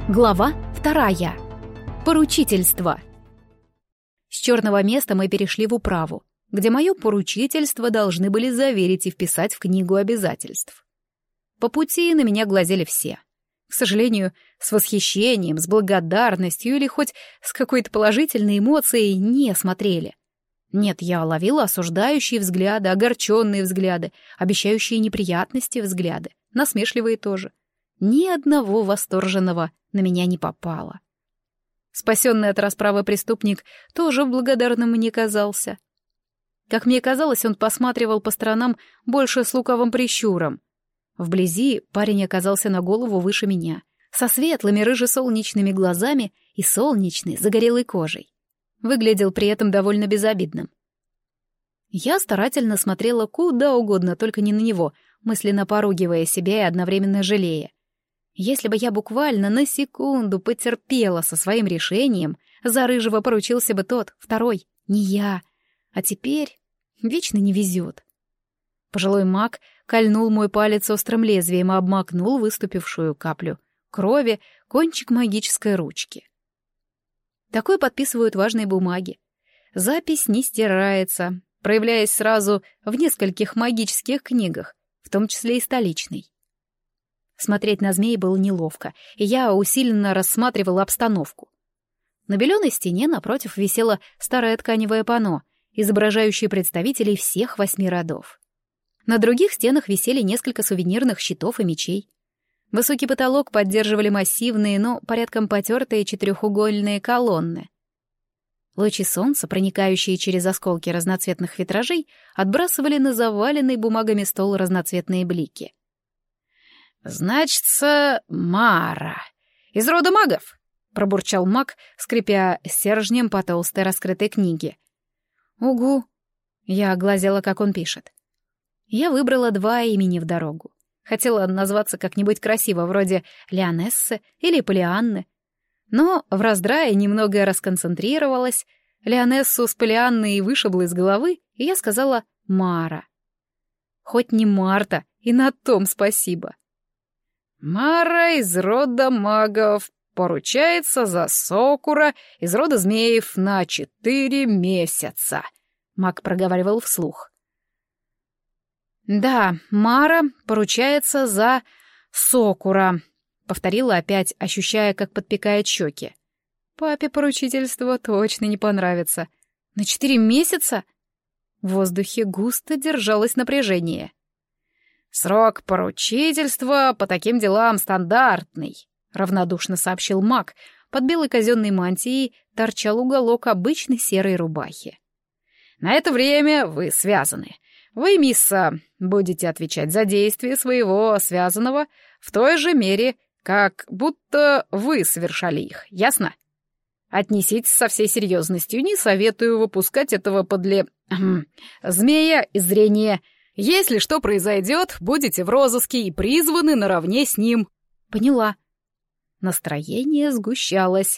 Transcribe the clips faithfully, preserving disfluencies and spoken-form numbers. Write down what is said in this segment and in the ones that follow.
Глава вторая. Поручительство. С черного места мы перешли в управу, где мое поручительство должны были заверить и вписать в книгу обязательств. По пути на меня глазели все. К сожалению, с восхищением, с благодарностью или хоть с какой-то положительной эмоцией не смотрели. Нет, я ловила осуждающие взгляды, огорченные взгляды, обещающие неприятности взгляды, насмешливые тоже. Ни одного восторженного на меня не попало. Спасенный от расправы преступник тоже благодарным мне казался. Как мне казалось, он посматривал по сторонам больше с лукавым прищуром. Вблизи парень оказался на голову выше меня, со светлыми рыже-солнечными глазами и солнечной загорелой кожей. Выглядел при этом довольно безобидным. Я старательно смотрела куда угодно, только не на него, мысленно поругивая себя и одновременно жалея. Если бы я буквально на секунду потерпела со своим решением, за рыжего поручился бы тот, второй, не я. А теперь вечно не везет. Пожилой маг кольнул мой палец острым лезвием и обмакнул выступившую каплю крови кончик магической ручки. Такое подписывают важные бумаги. Запись не стирается, проявляясь сразу в нескольких магических книгах, в том числе и столичной. Смотреть на змей было неловко, и я усиленно рассматривала обстановку. На беленой стене напротив висело старое тканевое панно, изображающее представителей всех восьми родов. На других стенах висели несколько сувенирных щитов и мечей. Высокий потолок поддерживали массивные, но порядком потертые четырехугольные колонны. Лучи солнца, проникающие через осколки разноцветных витражей, отбрасывали на заваленный бумагами стол разноцветные блики. «Значится, Мара. Из рода магов», — пробурчал маг, скрипя стержнем по толстой раскрытой книге. «Угу», — я глазела, как он пишет. Я выбрала два имени в дорогу. Хотела назваться как-нибудь красиво, вроде Леонессы или Полианны. Но в раздрае немного расконцентрировалась, Леонессу с Полианной вышибла из головы, и я сказала «Мара». Хоть не Марта, и на том спасибо. «Мара из рода магов поручается за Сокура из рода змеев на четыре месяца», — маг проговаривал вслух. «Да, Мара поручается за Сокура», — повторила опять, ощущая, как подпекает щеки. «Папе поручительство точно не понравится. На четыре месяца?» В воздухе густо держалось напряжение. «Срок поручительства по таким делам стандартный», — равнодушно сообщил маг. Под белой казенной мантией торчал уголок обычной серой рубахи. «На это время вы связаны. Вы, мисса, будете отвечать за действия своего связанного в той же мере, как будто вы совершали их, ясно? Отнеситесь со всей серьезностью, не советую выпускать этого подле... змея из зрения. Если что произойдет, будете в розыске и призваны наравне с ним». «Поняла». Настроение сгущалось.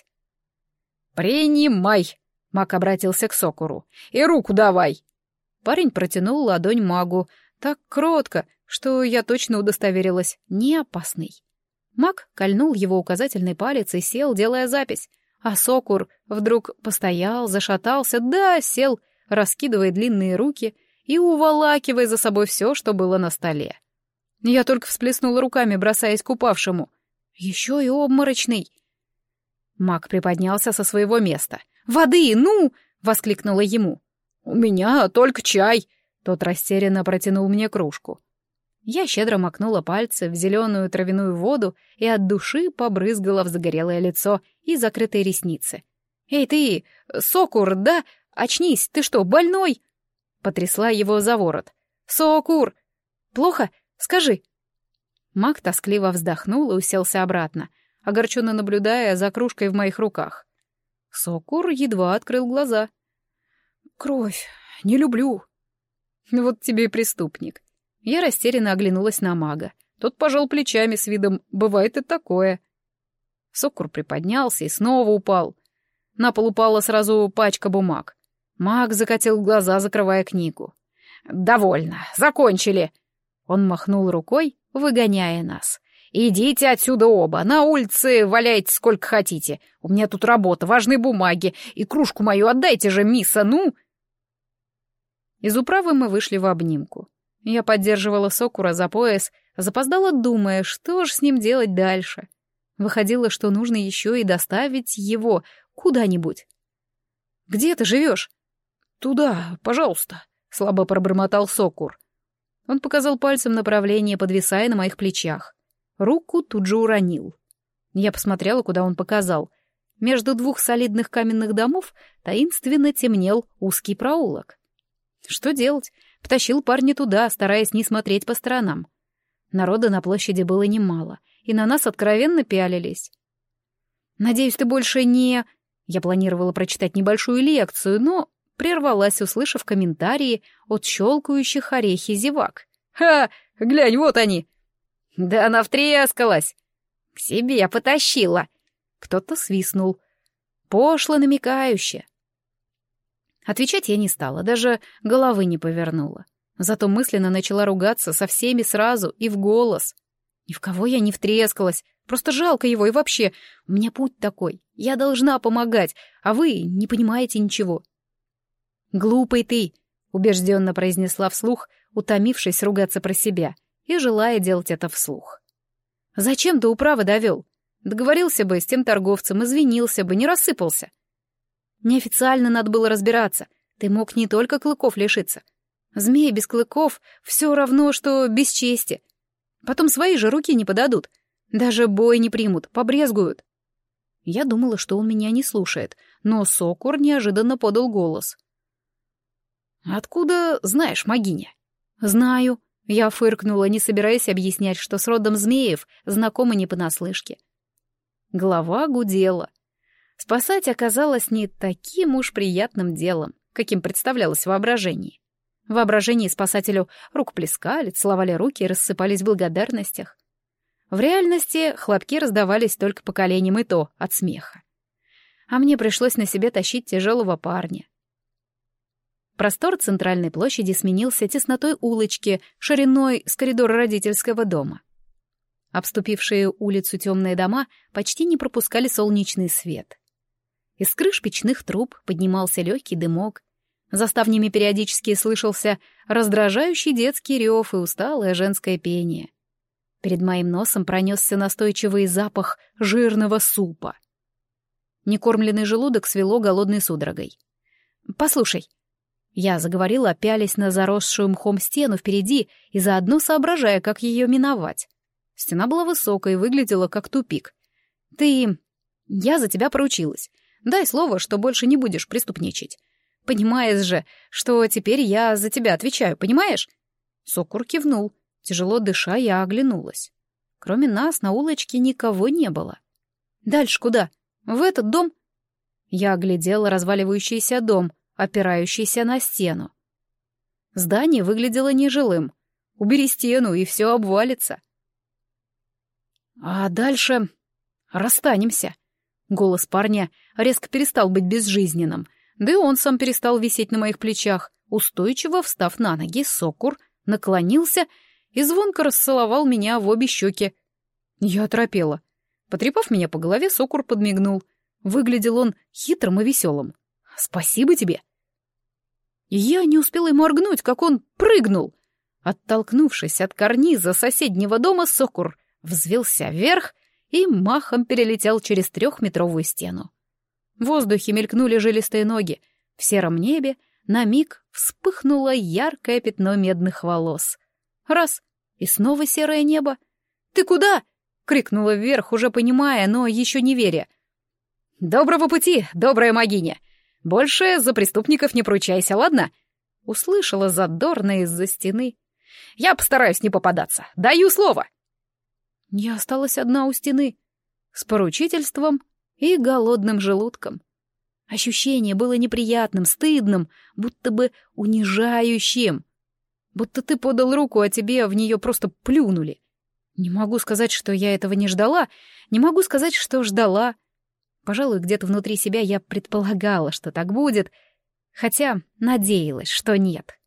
«Принимай», — маг обратился к Сокуру, — «и руку давай». Парень протянул ладонь магу, так кротко, что я точно удостоверилась, не опасный. Маг кольнул его указательный палец и сел, делая запись, а Сокур вдруг постоял, зашатался, да, сел, раскидывая длинные руки и уволакивая за собой все, что было на столе. Я только всплеснула руками, бросаясь к упавшему. Еще и обморочный. Маг приподнялся со своего места. «Воды, ну!» — воскликнула ему. «У меня только чай!» — тот растерянно протянул мне кружку. Я щедро макнула пальцы в зеленую травяную воду и от души побрызгала в загорелое лицо и закрытые ресницы. «Эй ты, Сокур, да? Очнись, ты что, больной?» Потрясла его за ворот. «Сокур! Плохо? Скажи!» Маг тоскливо вздохнул и уселся обратно, огорченно наблюдая за кружкой в моих руках. Сокур едва открыл глаза. «Кровь. Не люблю». «Вот тебе и преступник». Я растерянно оглянулась на мага. Тот пожал плечами с видом «бывает и такое». Сокур приподнялся и снова упал. На пол упала сразу пачка бумаг. Маг закатил глаза, закрывая книгу. «Довольно, закончили!» Он махнул рукой, выгоняя нас, «Идите отсюда оба, на улице валяйте сколько хотите. У меня тут работа, важные бумаги, и кружку мою отдайте же, мисса, ну!» Из управы мы вышли в обнимку. Я поддерживала Сокура за пояс, запоздала, думая, что ж с ним делать дальше. Выходило, что нужно еще и доставить его куда-нибудь. «Где ты живешь?» «Туда, пожалуйста», — слабо пробормотал Сокур. Он показал пальцем направление, подвисая на моих плечах. Руку тут же уронил. Я посмотрела, куда он показал. Между двух солидных каменных домов таинственно темнел узкий проулок. Что делать? Потащил парня туда, стараясь не смотреть по сторонам. Народа на площади было немало, и на нас откровенно пялились. «Надеюсь, ты больше не...» Я планировала прочитать небольшую лекцию, но прервалась, услышав комментарии от щелкающих орехи зевак. «Ха! Глянь, вот они!» «Да она втрескалась!» «К себе потащила!» Кто-то свистнул. Пошло намекающе. Отвечать я не стала, даже головы не повернула. Зато мысленно начала ругаться со всеми сразу и в голос. Ни в кого я не втрескалась, просто жалко его, и вообще, у меня путь такой, я должна помогать, а вы не понимаете ничего. «Глупый ты!» — убежденно произнесла вслух, утомившись ругаться про себя и желая делать это вслух. «Зачем ты управы довел? Договорился бы с тем торговцем, извинился бы, не рассыпался. Неофициально надо было разбираться, ты мог не только клыков лишиться. Змеи без клыков все равно, что без чести. Потом свои же руки не подадут, даже бой не примут, побрезгуют». Я думала, что он меня не слушает, но Сокур неожиданно подал голос. «Откуда знаешь, могиня?» «Знаю», — я фыркнула, не собираясь объяснять, что с родом змеев знакомы не понаслышке. Голова гудела. Спасать оказалось не таким уж приятным делом, каким представлялось в воображении. В воображении спасателю рукоплескали, целовали руки и рассыпались в благодарностях. В реальности хлопки раздавались только по коленям, и то от смеха. А мне пришлось на себе тащить тяжелого парня. Простор центральной площади сменился теснотой улочки, шириной с коридора родительского дома. Обступившие улицу темные дома почти не пропускали солнечный свет. Из крыш печных труб поднимался легкий дымок. За ставнями периодически слышался раздражающий детский рев и усталое женское пение. Перед моим носом пронесся настойчивый запах жирного супа. Некормленный желудок свело голодной судорогой. «Послушай», — я заговорила, пялясь на заросшую мхом стену впереди и заодно соображая, как ее миновать. Стена была высокой и выглядела как тупик. «Ты... Я за тебя поручилась. Дай слово, что больше не будешь преступничать. Понимаешь же, что теперь я за тебя отвечаю, понимаешь?» Сокур кивнул. Тяжело дыша, я оглянулась. Кроме нас на улочке никого не было. «Дальше куда? В этот дом?» Я оглядела разваливающийся дом, опирающийся на стену. Здание выглядело нежилым. Убери стену, и все обвалится. «А дальше расстанемся». Голос парня резко перестал быть безжизненным, да и он сам перестал висеть на моих плечах. Устойчиво встав на ноги, Сокур наклонился и звонко расцеловал меня в обе щеки. Я оторопела. Потрепав меня по голове, Сокур подмигнул. Выглядел он хитрым и веселым. «Спасибо тебе». Я не успела и моргнуть, как он прыгнул. Оттолкнувшись от карниза соседнего дома, Сокур взвился вверх и махом перелетел через трехметровую стену. В воздухе мелькнули жилистые ноги. В сером небе на миг вспыхнуло яркое пятно медных волос. Раз — и снова серое небо. «Ты куда?» — крикнула вверх, уже понимая, но еще не веря. «Доброго пути, добрая могиня! Больше за преступников не поручайся, ладно?» Услышала задорно из-за стены. «Я постараюсь не попадаться, даю слово!» Я осталась одна у стены, с поручительством и голодным желудком. Ощущение было неприятным, стыдным, будто бы унижающим. Будто ты подал руку, а тебе в нее просто плюнули. Не могу сказать, что я этого не ждала, не могу сказать, что ждала. Пожалуй, где-то внутри себя я предполагала, что так будет, хотя надеялась, что нет.